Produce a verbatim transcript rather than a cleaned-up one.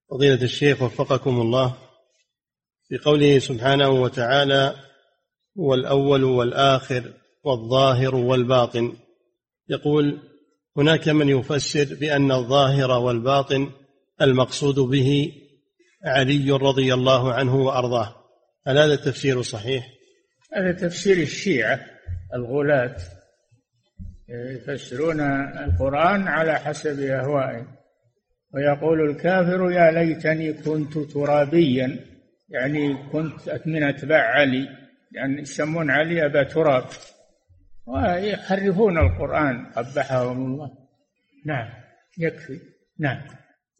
فضيلة الشيخ وفقكم الله، في قوله سبحانه وتعالى هو الأول والآخر والظاهر والباطن، يقول هناك من يفسر بأن الظاهر والباطن المقصود به علي رضي الله عنه وأرضاه، هل هذا التفسير صحيح؟ هذا تفسير الشيعة الغلاة، يفسرون القرآن على حسب أهوائهم، ويقول الكافر يا ليتني كنت ترابيا، يعني كنت من أتباع علي، يعني يسمون علي أبا تراب، ويحرفون القرآن قبحهم الله. نعم، يكفي. نعم.